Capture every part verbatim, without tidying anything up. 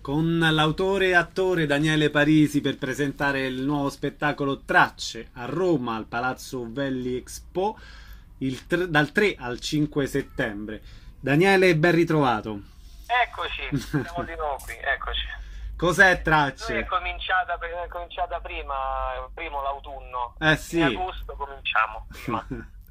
con l'autore e attore Daniele Parisi per presentare il nuovo spettacolo Tracce a Roma al Palazzo Velli Expo il tre, dal tre al cinque settembre. Daniele, ben ritrovato. Eccoci, siamo di nuovo qui, eccoci. Cos'è Tracce? Noi è cominciata, è cominciata prima, primo l'autunno, eh sì. In agosto cominciamo prima.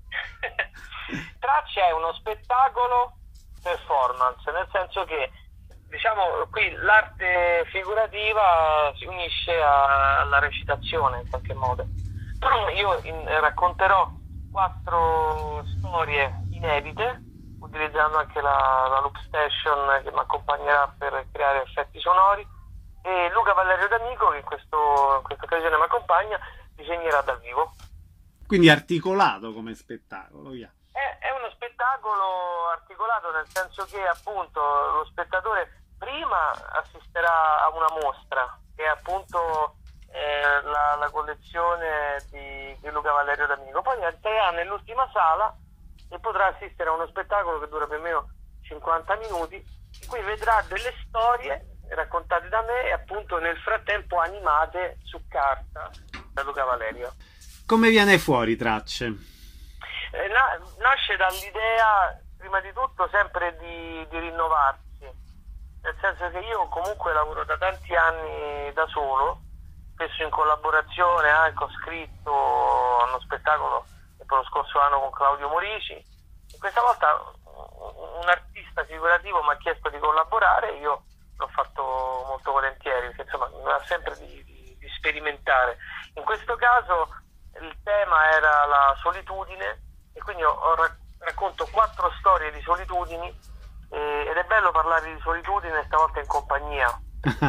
Tracce è uno spettacolo performance, nel senso che diciamo qui l'arte figurativa si unisce a, alla recitazione in qualche modo. Io in, racconterò quattro storie inedite utilizzando anche la, la Loop Station che mi accompagnerà per creare effetti sonori, e Luca Valerio D'Amico, che in, questo, in questa occasione mi accompagna, disegnerà dal vivo. Quindi articolato come spettacolo, yeah. È, è uno spettacolo articolato nel senso che appunto lo spettatore prima assisterà a una mostra che è appunto eh, la, la collezione di, di Luca Valerio D'Amico, poi entrerà nell'ultima sala e potrà assistere a uno spettacolo che dura più o meno cinquanta minuti, in cui vedrà delle storie raccontate da me e appunto nel frattempo animate su carta da Luca Valerio. Come viene fuori Tracce? Eh, na- nasce dall'idea prima di tutto sempre di, di rinnovarsi, nel senso che io comunque lavoro da tanti anni da solo, spesso in collaborazione, anche ho scritto uno spettacolo per lo scorso anno con Claudio Morici, e questa volta un artista figurativo mi ha chiesto di collaborare, io l'ho fatto molto volentieri, perché insomma mi va sempre di, di, di sperimentare. In questo caso il tema era la solitudine e quindi ho, ho racconto quattro storie di solitudini, eh, ed è bello parlare di solitudine stavolta in compagnia.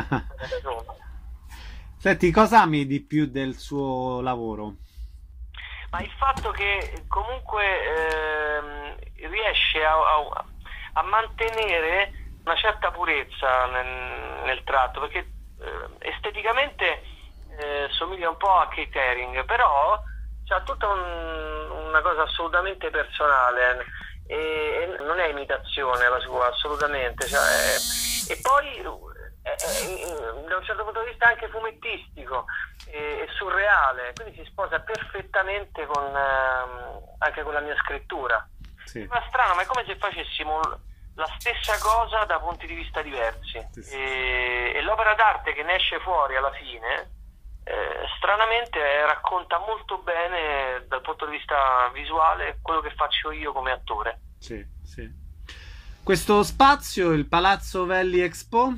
Senti, cosa ami di più del suo lavoro? Ma il fatto che comunque ehm, riesce a, a, a mantenere una certa purezza nel, nel tratto, perché eh, esteticamente eh, somiglia un po' a Keith Haring, però c'ha tutta un, una cosa assolutamente personale e, e non è imitazione la sua, assolutamente, cioè, è, e poi è, è, da un certo punto di vista anche fumettistico e surreale, quindi si sposa perfettamente con eh, anche con la mia scrittura. Sì. Ma strano, ma è come se facessimo la stessa cosa da punti di vista diversi. Sì, sì. E, e l'opera d'arte che ne esce fuori alla fine eh, stranamente racconta molto bene dal punto di vista visuale quello che faccio io come attore. Sì, sì. Questo spazio, il Palazzo Velli Expo?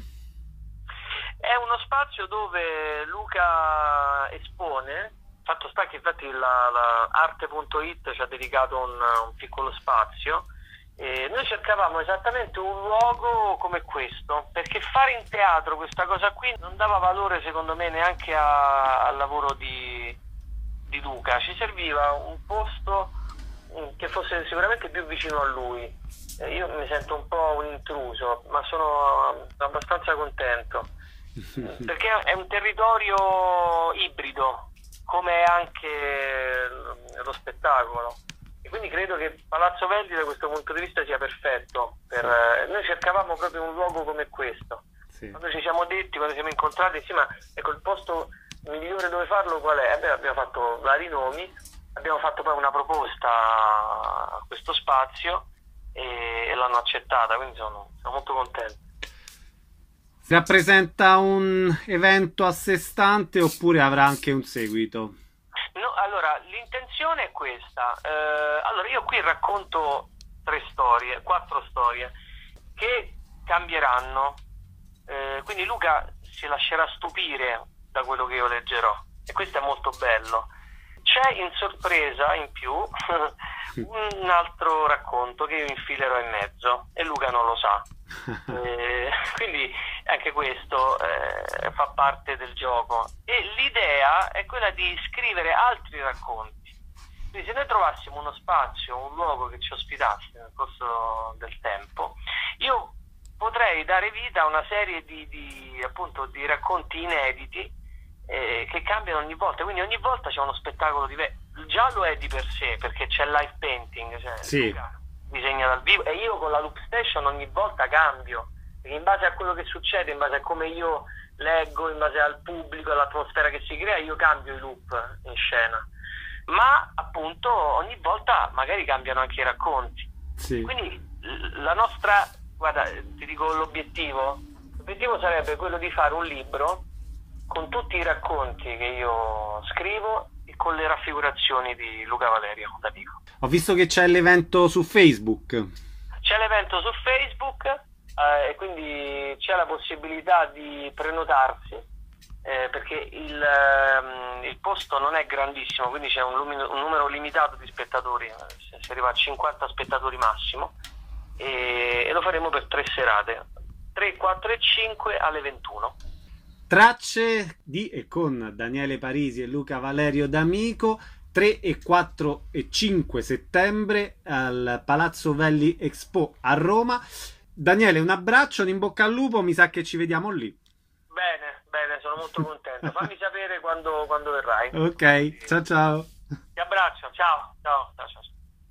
È uno spazio dove Luca espone, fatto sta che infatti la, la arte punto it ci ha dedicato un, un piccolo spazio, e noi cercavamo esattamente un luogo come questo, perché fare in teatro questa cosa qui non dava valore secondo me neanche a, al lavoro di, di Luca, ci serviva un posto che fosse sicuramente più vicino a lui. E io mi sento un po' un intruso, ma sono abbastanza contento. Perché è un territorio ibrido, come è anche lo spettacolo, e quindi credo che Palazzo Velli da questo punto di vista sia perfetto per, eh, noi cercavamo proprio un luogo come questo. Sì. Quando ci siamo detti, quando siamo incontrati, sì, ma ecco, il posto migliore dove farlo qual è? Beh, abbiamo fatto vari nomi, abbiamo fatto poi una proposta a questo spazio e, e l'hanno accettata, quindi sono, sono molto contento. Si rappresenta un evento a sé stante oppure avrà anche un seguito? No, allora, l'intenzione è questa. Eh, allora, io qui racconto tre storie, quattro storie, che cambieranno. Eh, quindi Luca si lascerà stupire da quello che io leggerò. E questo è molto bello. C'è in sorpresa, in più, un altro racconto che io infilerò in mezzo e Luca non lo sa. Eh, quindi anche questo eh, fa parte del gioco, e l'idea è quella di scrivere altri racconti. Quindi se noi trovassimo uno spazio, un luogo che ci ospitasse nel corso del tempo, io potrei dare vita a una serie di, di appunto di racconti inediti eh, che cambiano ogni volta, quindi ogni volta c'è uno spettacolo diverso. Già lo è di per sé perché c'è live painting, cioè sì. Luca disegna dal vivo e io con la Loop Station ogni volta cambio, perché in base a quello che succede, in base a come io leggo, in base al pubblico, all'atmosfera che si crea, io cambio i loop in scena, ma appunto ogni volta magari cambiano anche i racconti. Sì. Quindi la nostra, guarda, ti dico l'obiettivo, l'obiettivo sarebbe quello di fare un libro con tutti i racconti che io scrivo e con le raffigurazioni di Luca Valerio D'Amico. Ho visto che c'è l'evento su Facebook. C'è l'evento su Facebook eh, e quindi c'è la possibilità di prenotarsi eh, perché il, ehm, il posto non è grandissimo, quindi c'è un, lumino, un numero limitato di spettatori, si arriva a cinquanta spettatori massimo, e, e lo faremo per tre serate, tre, quattro e cinque alle ventuno. Tracce di e con Daniele Parisi e Luca Valerio D'Amico, tre e quattro e cinque settembre al Palazzo Velli Expo a Roma. Daniele, un abbraccio, un in bocca al lupo, mi sa che ci vediamo lì. Bene, bene, sono molto contento. Fammi sapere quando, quando verrai. Ok, ciao ciao. Ti abbraccio, ciao, ciao, ciao, ciao.